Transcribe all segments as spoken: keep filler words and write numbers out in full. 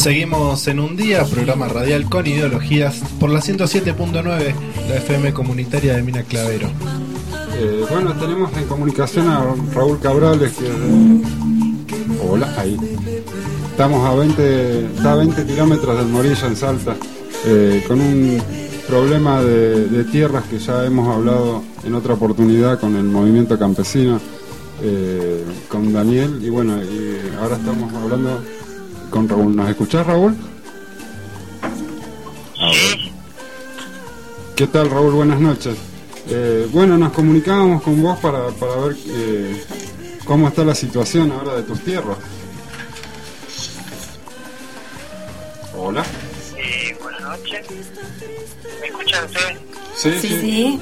Seguimos en Un Día, programa radial con ideologías por la ciento siete punto nueve, la F M comunitaria de Mina Clavero. Eh, bueno, tenemos en comunicación a Raúl Cabrales, que hola, ahí. Estamos a veinte, está a veinte kilómetros del Morillo, en Salta, eh, con un problema de, de tierras que ya hemos hablado en otra oportunidad con el movimiento campesino, eh, con Daniel, y bueno, y ahora estamos hablando con Raúl. ¿Nos escuchás, Raúl? A ver. ¿Qué tal, Raúl? Buenas noches. Eh, bueno, nos comunicábamos con vos para, para ver eh, cómo está la situación ahora de tus tierras. Hola. Sí, buenas noches. ¿Me escuchan ustedes? Sí, sí, sí. sí.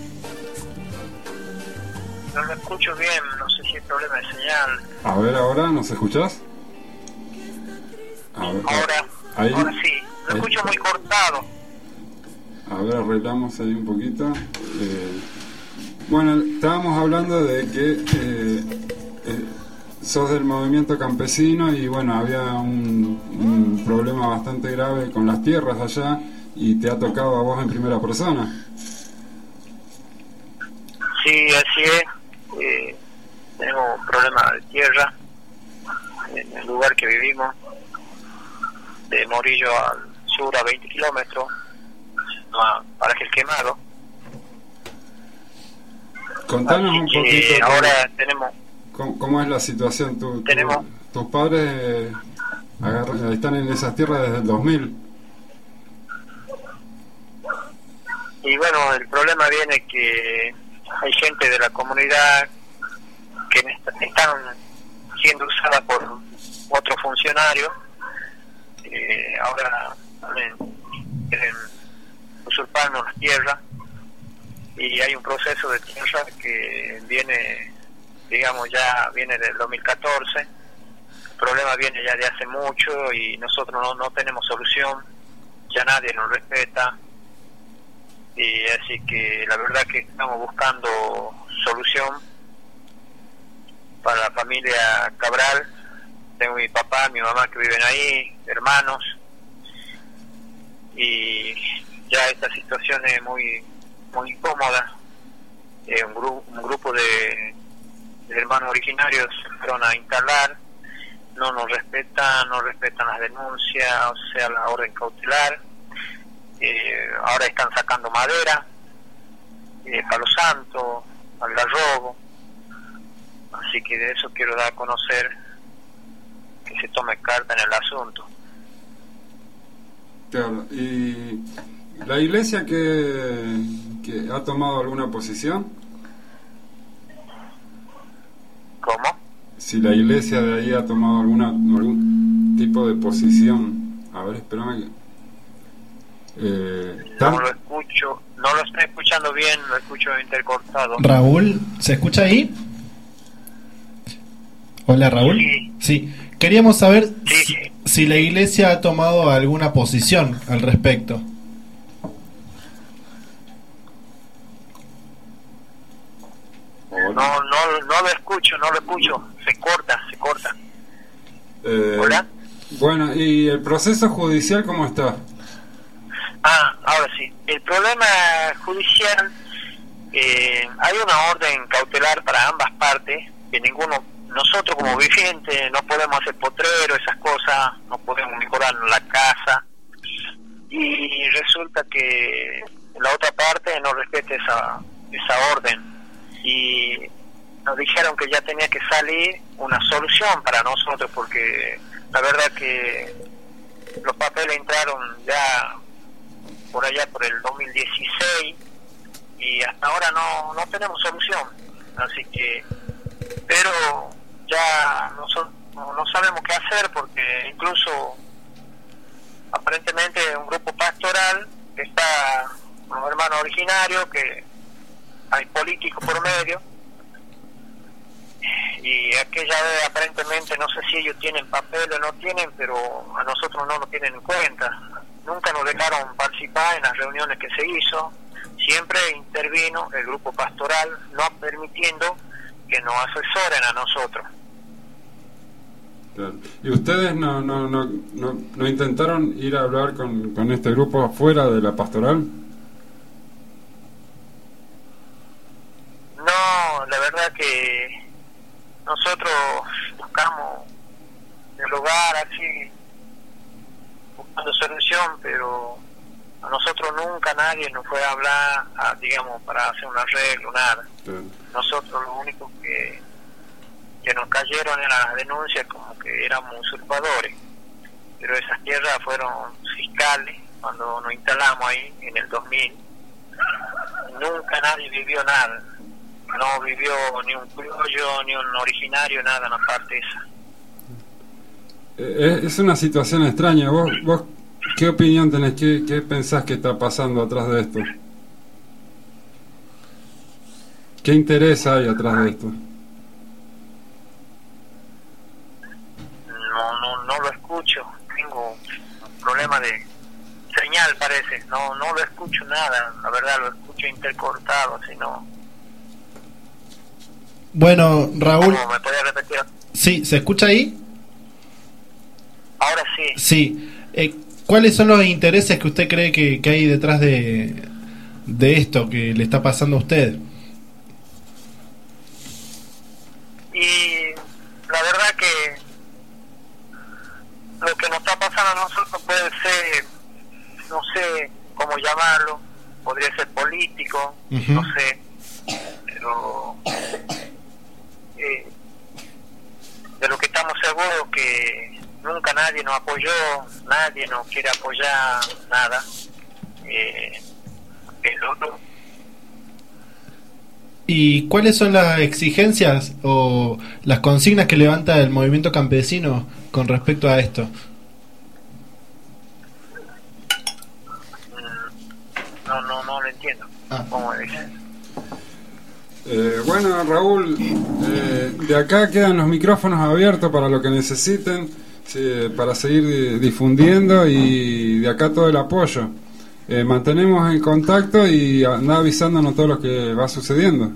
No lo escucho bien, no sé si hay problema de señal. A ver, ahora, ¿nos escuchás? A ver, ahora, ahí, ahora sí, lo ahí. escucho muy cortado. A ver, arreglamos ahí un poquito. Eh, bueno, estábamos hablando de que eh, eh, sos del movimiento campesino y bueno, había un, un problema bastante grave con las tierras allá y te ha tocado a vos en primera persona. Sí, así es. Eh, tenemos un problema de tierra en el lugar que vivimos, de Morillo al sur a veinte kilómetros, a Paraje El Quemado. Contanos Así un que poquito ahora cómo, tenemos cómo, cómo es la situación. Tu, tu, tenemos tus padres eh, agarran, están en esas tierras desde el dos mil. y bueno, el problema viene que hay gente de la comunidad que están siendo usada por otros funcionarios. Eh, ahora también quieren usurparnos las tierras y hay un proceso de tierra que viene, digamos, ya viene del dos mil catorce. El problema viene ya de hace mucho y nosotros no, no tenemos solución, ya nadie nos respeta, y así que la verdad que estamos buscando solución para la familia Cabral. Tengo mi papá, mi mamá que viven ahí, hermanos, y ya esta situación es muy muy incómoda. Eh, un, gru un grupo de, de hermanos originarios se fueron a instalar, no nos respetan, no respetan las denuncias, o sea, la orden cautelar. Eh, ahora están sacando madera, eh, Palo Santo, algarrobo, así que de eso quiero dar a conocer, que se tome carta en el asunto. Claro, y la iglesia que, que ha tomado alguna posición. ¿Cómo? Si la iglesia de ahí ha tomado alguna algún tipo de posición. A ver, espérame que eh, no lo escucho, no lo estoy escuchando bien, lo escucho intercortado. Raúl, ¿se escucha ahí? Hola, Raúl. Sí. Sí. Queríamos saber sí, si, sí. si la iglesia ha tomado alguna posición al respecto. No, no, no lo escucho, no lo escucho, se corta, se corta. Eh, ¿Hola? Bueno, ¿y el proceso judicial cómo está? Ah, ahora sí. El problema judicial, eh, hay una orden cautelar para ambas partes, que ninguno, nosotros como vivientes no podemos hacer potrero, esas cosas, no podemos mejorar la casa, y resulta que la otra parte no respeta esa, esa orden, y nos dijeron que ya tenía que salir una solución para nosotros, porque la verdad que los papeles entraron ya por allá por el dos mil dieciséis y hasta ahora no no tenemos solución, así que pero ya nosotros no, no sabemos qué hacer, porque incluso aparentemente un grupo pastoral está con los hermanos originarios, que hay políticos por medio, y aquella vez aparentemente no sé si ellos tienen papel o no tienen, pero a nosotros no nos tienen en cuenta. Nunca nos dejaron participar en las reuniones que se hizo, siempre intervino el grupo pastoral, no permitiendo que nos asesoren a nosotros. Claro. ¿Y ustedes no, no, no, no, no intentaron ir a hablar con, con este grupo fuera de la pastoral? No, la verdad que nosotros buscamos el lugar así, buscando solución, pero a nosotros nunca nadie nos fue a hablar, a, digamos, para hacer un arreglo, nada. Sí. Nosotros lo único que, que nos cayeron en las denuncias como que éramos usurpadores, pero esas tierras fueron fiscales cuando nos instalamos ahí en el dos mil. Nunca nadie vivió nada, no vivió ni un criollo, ni un originario, nada en la parte esa. Eh, es una situación extraña. ¿Vos, vos qué opinión tenés? ¿Qué, qué pensás que está pasando atrás de esto? ¿Qué interés hay atrás de esto? No, no, no lo escucho. Tengo un problema de señal, parece. No, no lo escucho nada. La verdad, lo escucho intercortado, si no. Bueno, Raúl. ¿Me podés repetir? Sí, ¿se escucha ahí? Ahora sí. Sí. Eh, ¿Cuáles son los intereses que usted cree que, que hay detrás de, de esto que le está pasando a usted? Y la verdad que lo que nos está pasando a nosotros puede ser, no sé cómo llamarlo, podría ser político, uh-huh. no sé, pero eh, de lo que estamos seguros que nunca nadie nos apoyó, nadie nos quiere apoyar, nada. Eh, el otro. ¿Y cuáles son las exigencias o las consignas que levanta el movimiento campesino con respecto a esto? No, no, no lo entiendo. Ah. ¿Cómo dices? Eh, bueno, Raúl, eh, de acá quedan los micrófonos abiertos para lo que necesiten, sí, para seguir difundiendo, y de acá todo el apoyo. Eh, mantenemos en contacto y anda avisándonos todo lo que va sucediendo.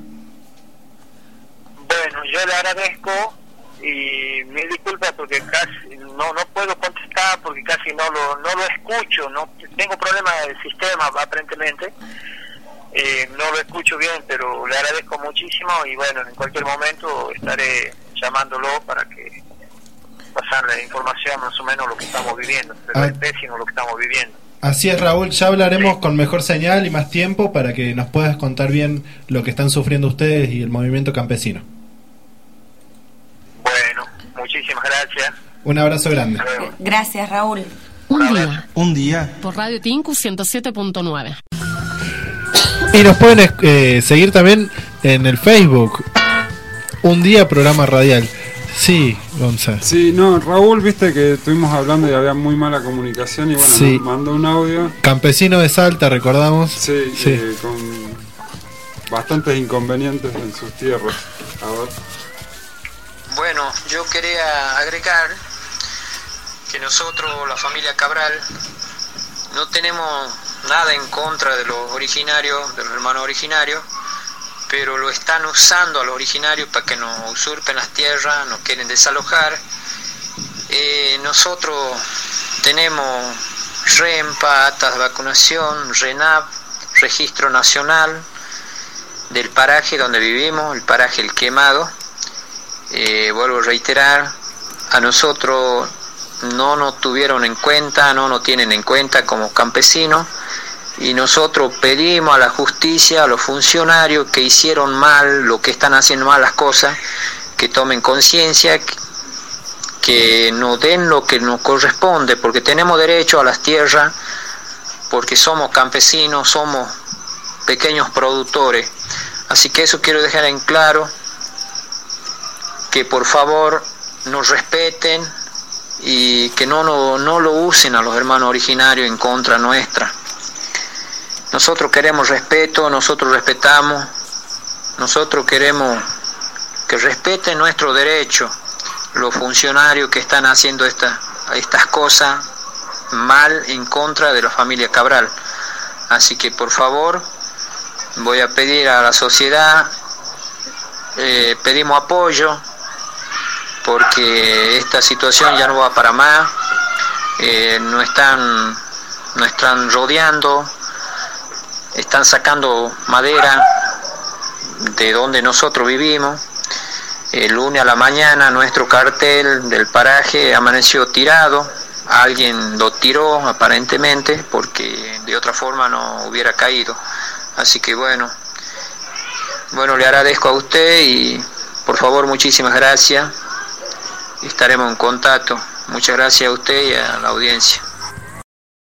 Bueno, yo le agradezco y mil disculpas porque casi no no puedo contestar porque casi no lo no lo escucho, no tengo problemas del sistema aparentemente. Eh, no lo escucho bien, pero le agradezco muchísimo y bueno, en cualquier momento estaré llamándolo para que pasarle información más o menos lo que estamos viviendo, pero ah. es pésimo lo que estamos viviendo. Así es, Raúl, ya hablaremos sí. con mejor señal y más tiempo para que nos puedas contar bien lo que están sufriendo ustedes y el movimiento campesino. Bueno, muchísimas gracias. Un abrazo grande. Gracias, Raúl. Un día. Un día. Por Radio Tinku ciento siete punto nueve. Y nos pueden eh, seguir también en el Facebook. Un día programa radial. Sí, Gonzalo. Sí, no, Raúl, viste que estuvimos hablando y había muy mala comunicación y bueno, sí. nos mandó un audio. Campesino de Salta, recordamos. Sí, sí. Eh, con bastantes inconvenientes en sus tierras. A ver. Bueno, yo quería agregar que nosotros, la familia Cabral, no tenemos nada en contra de los originarios, de los hermanos originarios, pero lo están usando a los originarios para que nos usurpen las tierras, nos quieren desalojar. Eh, nosotros tenemos REMPA, actas de vacunación, RENAP, Registro Nacional del paraje donde vivimos, el paraje El Quemado. Eh, vuelvo a reiterar, a nosotros no nos tuvieron en cuenta, no nos tienen en cuenta como campesinos. Y nosotros pedimos a la justicia, a los funcionarios que hicieron mal, lo que están haciendo mal las cosas, que tomen conciencia, que, que nos den lo que nos corresponde, porque tenemos derecho a las tierras, porque somos campesinos, somos pequeños productores. Así que eso quiero dejar en claro, que por favor nos respeten y que no, no, no lo usen a los hermanos originarios en contra nuestra. Nosotros queremos respeto, nosotros respetamos, nosotros queremos que respeten nuestro derecho los funcionarios que están haciendo esta, estas cosas mal en contra de la familia Cabral. Así que por favor voy a pedir a la sociedad, eh, pedimos apoyo, porque esta situación ya no va para más. Eh, nos están, nos están rodeando, están sacando madera de donde nosotros vivimos. El lunes a la mañana nuestro cartel del paraje amaneció tirado. Alguien lo tiró aparentemente, porque de otra forma no hubiera caído. Así que bueno, bueno, le agradezco a usted y por favor muchísimas gracias. Estaremos en contacto. Muchas gracias a usted y a la audiencia.